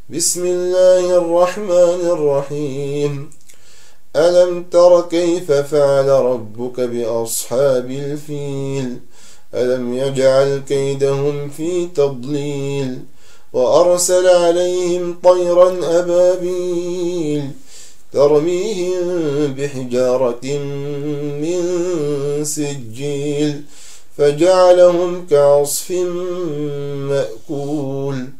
بسم الله الرحمن الرحيم. ألم تر كيف فعل ربك بأصحاب الفيل؟ ألم يجعل كيدهم في تضليل وأرسل عليهم طيرا أبابيل ترميهم بحجارة من سجيل فجعلهم كعصف مأكول.